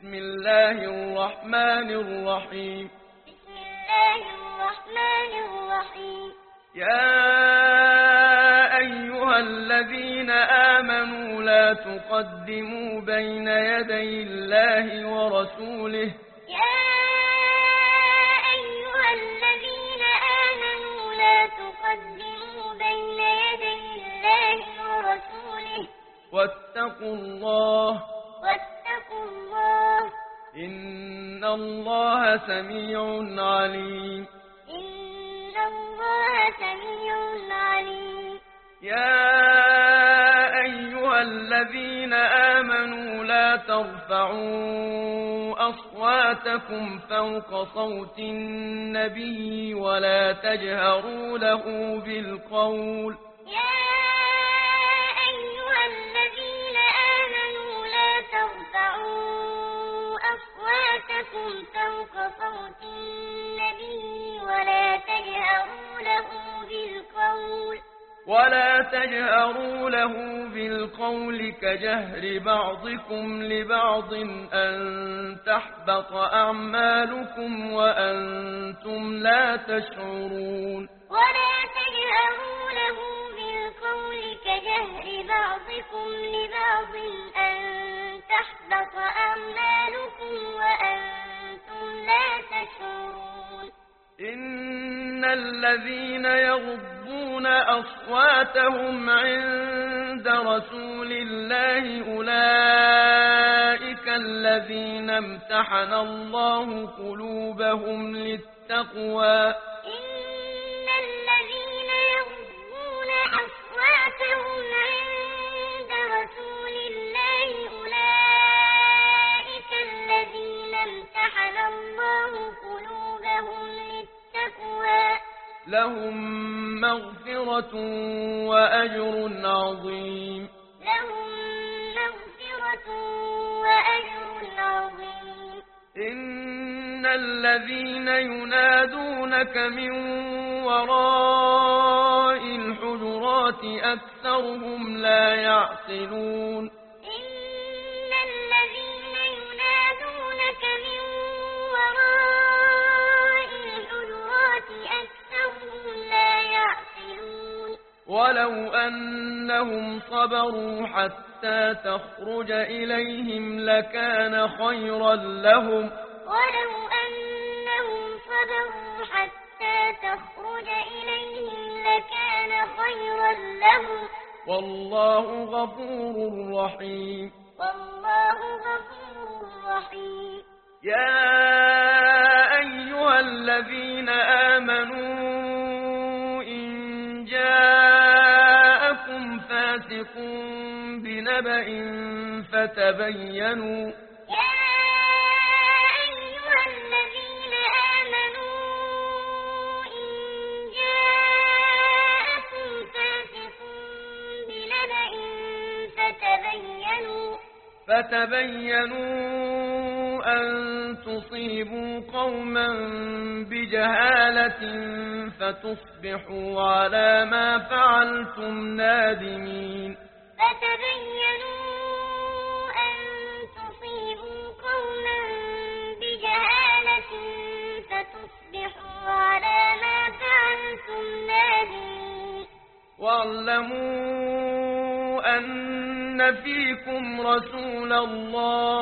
بسم الله الرحمن الرحيم. بسم الله الرحمن الرحيم. يا أيها الذين آمنوا لا تقدموا بين يدي الله ورسوله. يا أيها الذين آمنوا لا تقدموا بين يدي الله ورسوله. واتقوا الله. واتقوا الله. إن الله سميع عليم. إن الله سميع عليم. يا أيها الذين آمنوا لا ترفعوا أصواتكم فوق صوت النبي ولا تجهروا له بالقول. يا أيها الذين آمنوا لا ترفعوا أصواتكم فوق صوت النبي ولا تجهروا له بالقول كجهر بعضكم لبعض أن تحبط أعمالكم وأنتم لا تشعرون. ولا تجهروا له بالقول كجهر بعضكم لبعض أن تحبط أعمالكم وأنتم لا تشعرون. إن الذين يغضون أصواتهم عند رسول الله أولئك الذين امتحن الله قلوبهم للتقوى. إن الذين يغضون أصواتهم عند رسول الله أولئك الذين امتحن الله قلوبهم للتقوى. لهم مغفرة وأجر عظيم. لهم مغفرة وأجر عظيم. إن الذين ينادونك من وراء الحجرات أكثرهم لا يعقلون. إن الذين ينادونك من وراء الحجرات أكثرهم لا يعقلون. ولو أنهم صبروا حتى تخرج إليهم لكان خيرا لهم. ولو أنهم صبروا حتى تخرج إليهم لكان خيرا لهم. والله غفور رحيم. والله غفور رحيم. يا أيها الذين آمنوا إن جاءكم فاسق بنبأ فتبينوا. يا أيها الذين آمنوا إن جاءكم فاسق بنبأ فتبينوا أن تصيبوا قوما بجهالة فتصبحوا على ما فعلتم نادمين. فتبينوا أن تصيبوا قوما بجهالة فتصبحوا على ما فعلتم نادمين. واعلموا أن فيكم رسول الله.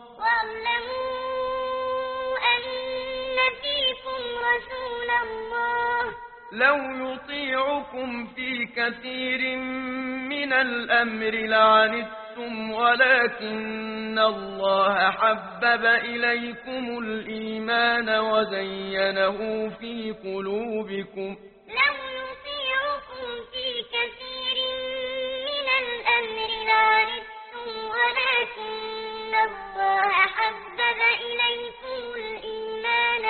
واعلموا أن فيكم رسول الله. لو يطيعكم في كثير من الأمر لعنتم ولكن الله حبب إليكم الإيمان وزينه في قلوبكم. لو يطيعكم في كثير من الأمر لعنتم ولكن الله حبب إليكم الإيمان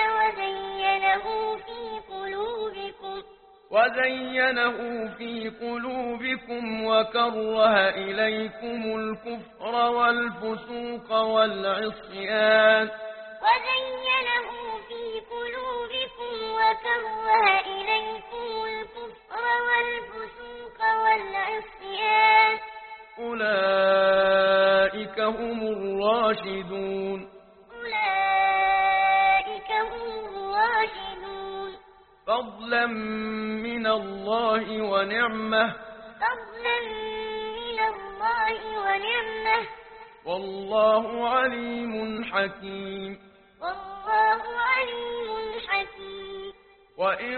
وزينه في قلوبكم وكره إليكم الكفر والفسوق والعصيان. وزينه في قلوبكم وكره إليكم الكفر والفسوق والعصيان. أولئك هم الراشدون. فضلا من الله ونعمة والله عليم حكيم وإن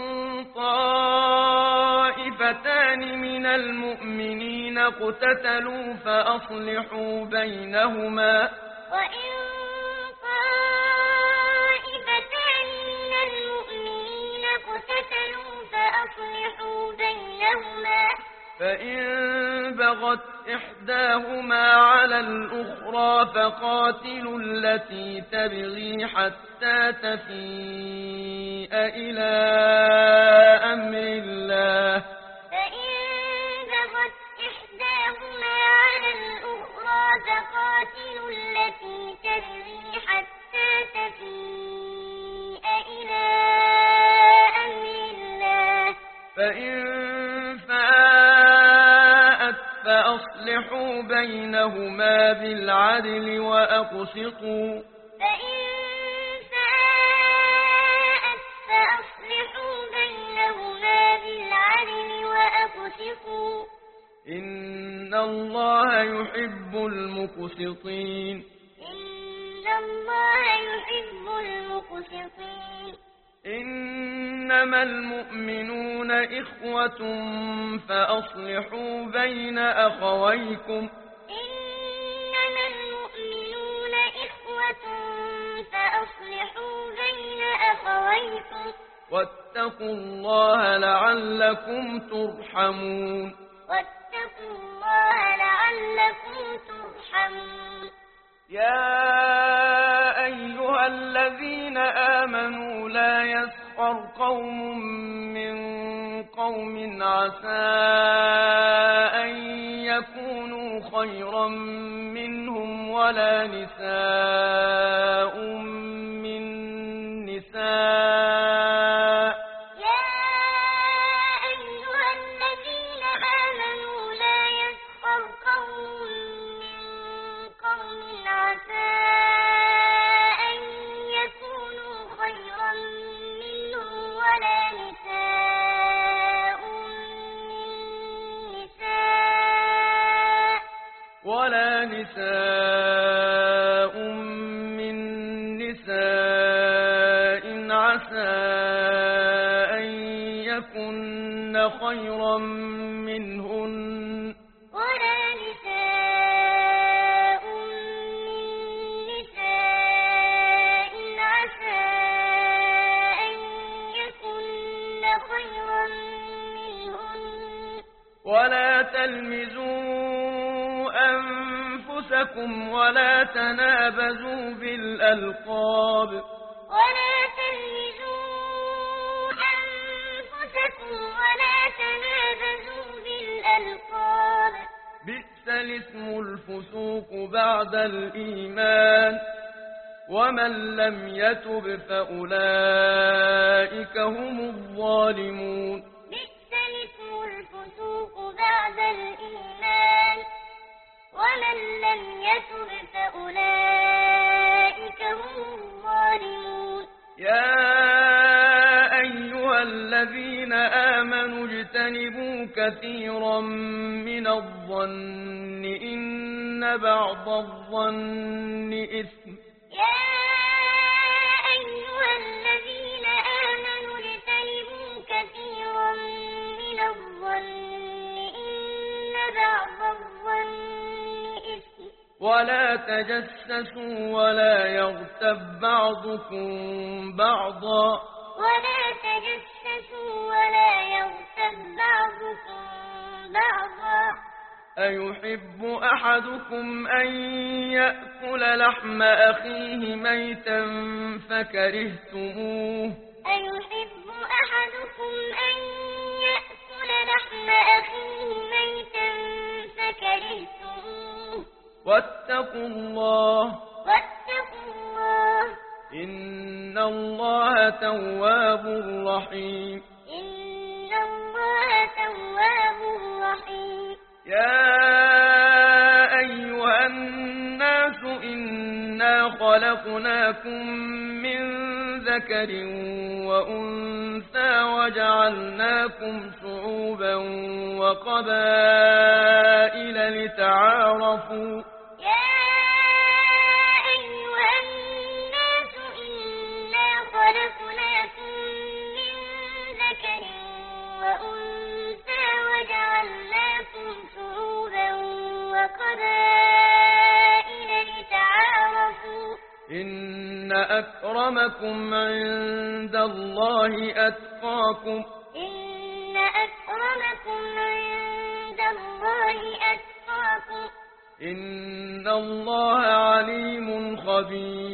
طائفتان من المؤمنين اقتتلوا فأصلحوا بينهما فإن بغت إحداهما على الأخرى فقاتلوا التي تبغي حتى تفيء إلى أمر الله فإن فاءت فأصلحوا بينهما بالعدل وأقسطوا إن الله يحب المقسطين إنما المؤمنون إخوة فأصلحوا بين أخويكم واتقوا الله لعلكم ترحمون يا أيها الذين آمنوا لا يسخر قوم من قوم عسى أن يكونوا خيرا منهم ولا نساء من نساء ولا نساء من نساء عسى أن يكن خيرا منهن ولا تلمزوا أنفسكم ولا تنابزوا بالألقاب بئس الاسم الفسوق بعد الإيمان ومن لم يتب فأولئك هم الظالمون يا أيها الذين آمنوا اجتنبوا كثيرا من الظن إن بعض الظن إثم ولا تجسسوا ولا يغتب بعضكم بعضا أيحب أحدكم أن يأكل لحم أخيه ميتا فكرهتموه واتقوا الله إن الله تواب رحيم يا أيها الناس إنا خلقناكم من ذكر وأنثى وجعلناكم شعوبا وقبائل لتعارفوا يا أيها الناس إنا خلقناكم من ذكر وأنثى وجعلناكم شعوبا وقبائل لتعارفوا إن أكرمكم عند الله أتقاكم إن أكرمكم عند الله أتقاكم إن الله عليم خبير